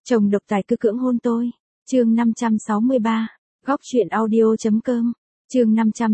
Chồng độc tài cứ cưỡng hôn tôi. Chương 563. Góc truyện audio.com. Chương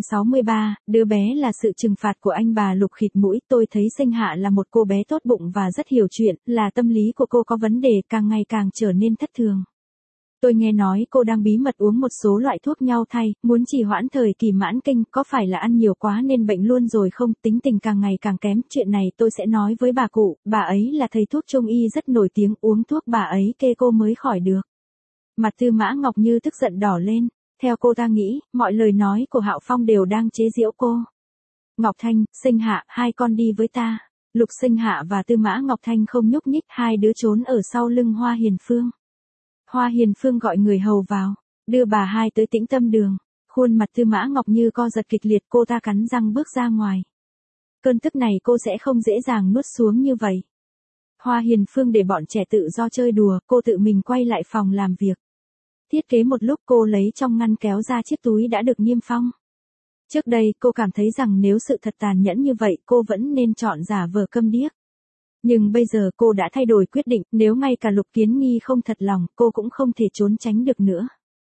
563, đứa bé là sự trừng phạt của anh. Bà Lục khịt mũi, tôi thấy Sinh Hạ là một cô bé tốt bụng và rất hiểu chuyện, là tâm lý của cô có vấn đề, càng ngày càng trở nên thất thường. Tôi nghe nói cô đang bí mật uống một số loại thuốc nhau thai, muốn trì hoãn thời kỳ mãn kinh, có phải là ăn nhiều quá nên bệnh luôn rồi không? Tính tình càng ngày càng kém, chuyện này tôi sẽ nói với bà cụ, bà ấy là thầy thuốc trung y rất nổi tiếng, uống thuốc bà ấy kê cô mới khỏi được. Mặt Tư Mã Ngọc Như tức giận đỏ lên, theo cô ta nghĩ, mọi lời nói của Hạo Phong đều đang chế giễu cô. Ngọc Thanh, Sinh Hạ, hai con đi với ta. Lục Sinh Hạ và Tư Mã Ngọc Thanh không nhúc nhích, hai đứa trốn ở sau lưng Hoa Hiền Phương. Hoa Hiền Phương gọi người hầu vào, đưa bà hai tới Tĩnh Tâm Đường. Khuôn mặt Tư Mã Ngọc Như co giật kịch liệt, cô ta cắn răng bước ra ngoài. Cơn tức này cô sẽ không dễ dàng nuốt xuống như vậy. Hoa Hiền Phương để bọn trẻ tự do chơi đùa, cô tự mình quay lại phòng làm việc. Thiết kế một lúc, cô lấy trong ngăn kéo ra chiếc túi đã được niêm phong. Trước đây cô cảm thấy rằng nếu sự thật tàn nhẫn như vậy cô vẫn nên chọn giả vờ câm điếc. Nhưng bây giờ cô đã thay đổi quyết định, nếu ngay cả Lục Kiến Nghi không thật lòng, cô cũng không thể trốn tránh được nữa.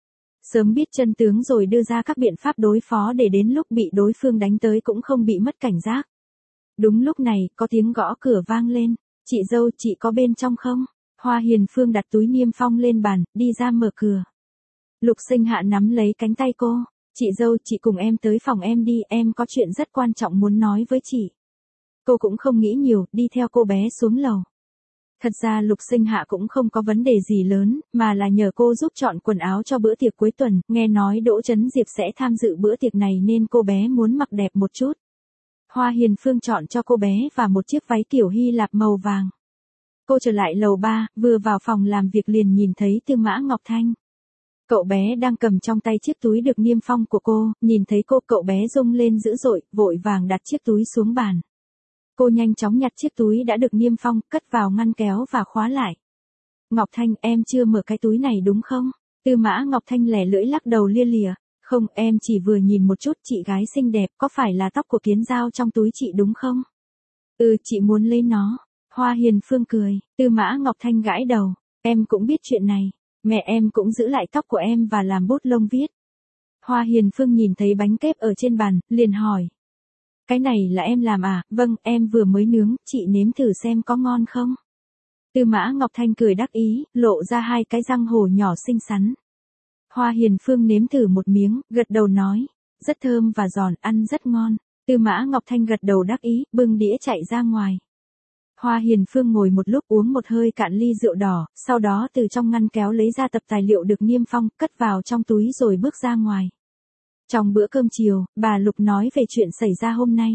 Sớm biết chân tướng rồi đưa ra các biện pháp đối phó để đến lúc bị đối phương đánh tới cũng không bị mất cảnh giác. Đúng lúc này, có tiếng gõ cửa vang lên. Chị dâu, chị có bên trong không? Hoa Hiền Phương đặt túi niêm phong lên bàn, đi ra mở cửa. Lục Sinh Hạ nắm lấy cánh tay cô. Chị dâu, chị cùng em tới phòng em đi, em có chuyện rất quan trọng muốn nói với chị. Cô cũng không nghĩ nhiều, đi theo cô bé xuống lầu. Thật ra Lục Sinh Hạ cũng không có vấn đề gì lớn, mà là nhờ cô giúp chọn quần áo cho bữa tiệc cuối tuần, nghe nói Đỗ Chấn Diệp sẽ tham dự bữa tiệc này nên cô bé muốn mặc đẹp một chút. Hoa Hiền Phương chọn cho cô bé và một chiếc váy kiểu Hy Lạp màu vàng. Cô trở lại lầu 3, vừa vào phòng làm việc liền nhìn thấy Tư Mã Ngọc Thanh. Cậu bé đang cầm trong tay chiếc túi được niêm phong của cô, nhìn thấy cô, cậu bé rung lên dữ dội, vội vàng đặt chiếc túi xuống bàn. Cô nhanh chóng nhặt chiếc túi đã được niêm phong, cất vào ngăn kéo và khóa lại. Ngọc Thanh, em chưa mở cái túi này đúng không? Tư Mã Ngọc Thanh lẻ lưỡi lắc đầu lia lịa. Không, em chỉ vừa nhìn một chút, chị gái xinh đẹp, có phải là tóc của Kiến Dao trong túi chị đúng không? Ừ, chị muốn lấy nó. Hoa Hiền Phương cười. Tư Mã Ngọc Thanh gãi đầu. Em cũng biết chuyện này. Mẹ em cũng giữ lại tóc của em và làm bút lông viết. Hoa Hiền Phương nhìn thấy bánh kép ở trên bàn, liền hỏi. Cái này là em làm à? Vâng, em vừa mới nướng, chị nếm thử xem có ngon không? Tư Mã Ngọc Thanh cười đắc ý, lộ ra hai cái răng hổ nhỏ xinh xắn. Hoa Hiền Phương nếm thử một miếng, gật đầu nói. Rất thơm và giòn, ăn rất ngon. Tư Mã Ngọc Thanh gật đầu đắc ý, bưng đĩa chạy ra ngoài. Hoa Hiền Phương ngồi một lúc uống một hơi cạn ly rượu đỏ, sau đó từ trong ngăn kéo lấy ra tập tài liệu được niêm phong, cất vào trong túi rồi bước ra ngoài. Trong bữa cơm chiều, bà Lục nói về chuyện xảy ra hôm nay.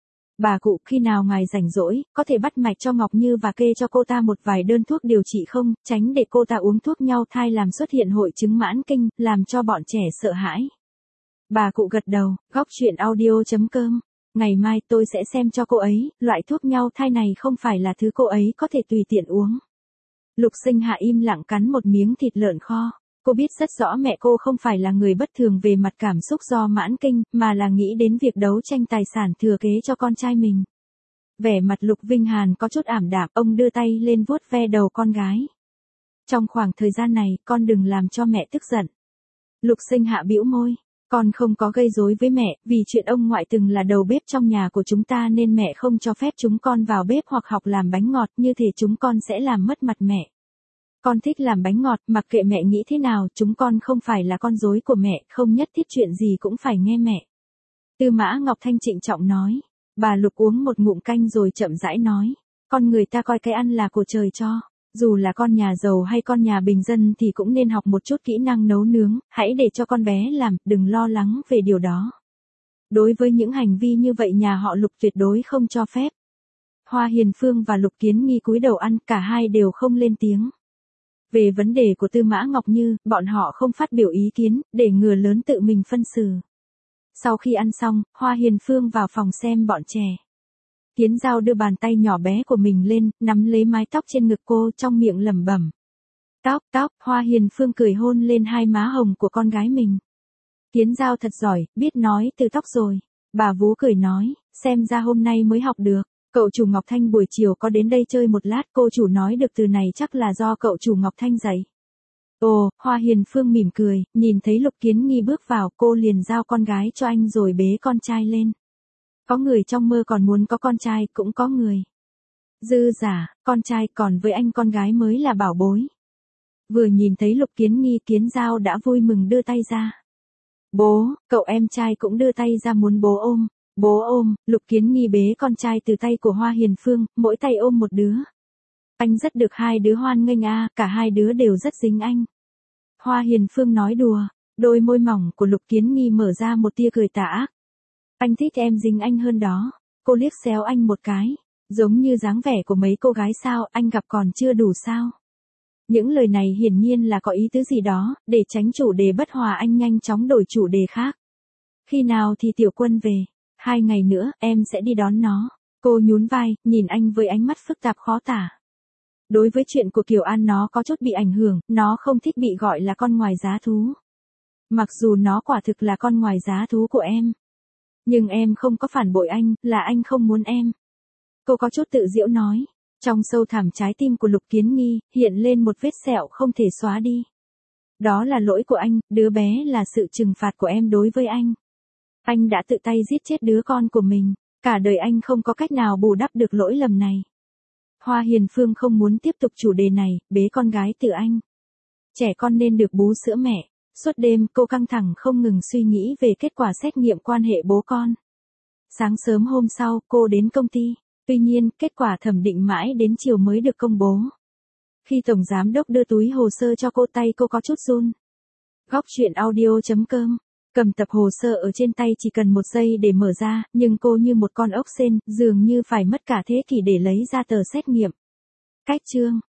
Bà cụ, khi nào ngài rảnh rỗi, có thể bắt mạch cho Ngọc Như và kê cho cô ta một vài đơn thuốc điều trị không, tránh để cô ta uống thuốc nhau thai làm xuất hiện hội chứng mãn kinh, làm cho bọn trẻ sợ hãi. Bà cụ gật đầu, góc truyện audio.com. Ngày mai tôi sẽ xem cho cô ấy, loại thuốc nhau thai này không phải là thứ cô ấy có thể tùy tiện uống. Lục Sinh Hạ im lặng cắn một miếng thịt lợn kho. Cô biết rất rõ mẹ cô không phải là người bất thường về mặt cảm xúc do mãn kinh, mà là nghĩ đến việc đấu tranh tài sản thừa kế cho con trai mình. Vẻ mặt Lục Vinh Hàn có chút ảm đạm, ông đưa tay lên vuốt ve đầu con gái. Trong khoảng thời gian này, con đừng làm cho mẹ tức giận. Lục Sinh Hạ bĩu môi. Con không có gây rối với mẹ, vì chuyện ông ngoại từng là đầu bếp trong nhà của chúng ta nên mẹ không cho phép chúng con vào bếp hoặc học làm bánh ngọt, như thể chúng con sẽ làm mất mặt mẹ. Con thích làm bánh ngọt, mặc kệ mẹ nghĩ thế nào, chúng con không phải là con rối của mẹ, không nhất thiết chuyện gì cũng phải nghe mẹ. Tư Mã Ngọc Thanh trịnh trọng nói. Bà Lục uống một ngụm canh rồi chậm rãi nói. Con người ta coi cái ăn là của trời cho. Dù là con nhà giàu hay con nhà bình dân thì cũng nên học một chút kỹ năng nấu nướng, hãy để cho con bé làm, đừng lo lắng về điều đó. Đối với những hành vi như vậy nhà họ Lục tuyệt đối không cho phép. Hoa Hiền Phương và Lục Kiến Nghi cúi đầu ăn, cả hai đều không lên tiếng. Về vấn đề của Tư Mã Ngọc Như, bọn họ không phát biểu ý kiến, để ngừa lớn tự mình phân xử. Sau khi ăn xong, Hoa Hiền Phương vào phòng xem bọn trẻ. Kiến Dao đưa bàn tay nhỏ bé của mình lên, nắm lấy mái tóc trên ngực cô, trong miệng lẩm bẩm. Tóc, tóc, Hoa Hiền Phương cười hôn lên hai má hồng của con gái mình. Kiến Dao thật giỏi, biết nói từ tóc rồi. Bà vú cười nói, xem ra hôm nay mới học được. Cậu chủ Ngọc Thanh buổi chiều có đến đây chơi một lát, cô chủ nói được từ này chắc là do cậu chủ Ngọc Thanh dạy. Ồ, Hoa Hiền Phương mỉm cười, nhìn thấy Lục Kiến Nghi bước vào, cô liền giao con gái cho anh rồi bế con trai lên. Có người trong mơ còn muốn có con trai, cũng có người dư giả, con trai, còn với anh con gái mới là bảo bối. Vừa nhìn thấy Lục Kiến Nghi, Kiến Giao đã vui mừng đưa tay ra. Bố, cậu em trai cũng đưa tay ra muốn bố ôm. Bố ôm, Lục Kiến Nghi bế con trai từ tay của Hoa Hiền Phương, mỗi tay ôm một đứa. Anh rất được hai đứa hoan nghênh à, cả hai đứa đều rất dính anh. Hoa Hiền Phương nói đùa, đôi môi mỏng của Lục Kiến Nghi mở ra một tia cười tà ác. Anh thích em dính anh hơn đó. Cô liếc xéo anh một cái, giống như dáng vẻ của mấy cô gái sao, anh gặp còn chưa đủ sao. Những lời này hiển nhiên là có ý tứ gì đó, để tránh chủ đề bất hòa anh nhanh chóng đổi chủ đề khác. Khi nào thì Tiểu Quân về? 2 ngày nữa, em sẽ đi đón nó. Cô nhún vai, nhìn anh với ánh mắt phức tạp khó tả. Đối với chuyện của Kiều An nó có chút bị ảnh hưởng, nó không thích bị gọi là con ngoài giá thú. Mặc dù nó quả thực là con ngoài giá thú của em. Nhưng em không có phản bội anh, là anh không muốn em. Cô có chút tự giễu nói. Trong sâu thẳm trái tim của Lục Kiến Nghi, hiện lên một vết sẹo không thể xóa đi. Đó là lỗi của anh, đứa bé là sự trừng phạt của em đối với anh. Anh đã tự tay giết chết đứa con của mình, cả đời anh không có cách nào bù đắp được lỗi lầm này. Hoa Hiền Phương không muốn tiếp tục chủ đề này, bế con gái từ anh. Trẻ con nên được bú sữa mẹ. Suốt đêm cô căng thẳng không ngừng suy nghĩ về kết quả xét nghiệm quan hệ bố con. Sáng sớm hôm sau cô đến công ty, tuy nhiên kết quả thẩm định mãi đến chiều mới được công bố. Khi tổng giám đốc đưa túi hồ sơ cho cô, tay cô có chút run. Góc truyện audio.com. Cầm tập hồ sơ ở trên tay chỉ cần 1 giây để mở ra, nhưng cô như một con ốc sên, dường như phải mất cả thế kỷ để lấy ra tờ xét nghiệm. Cách chương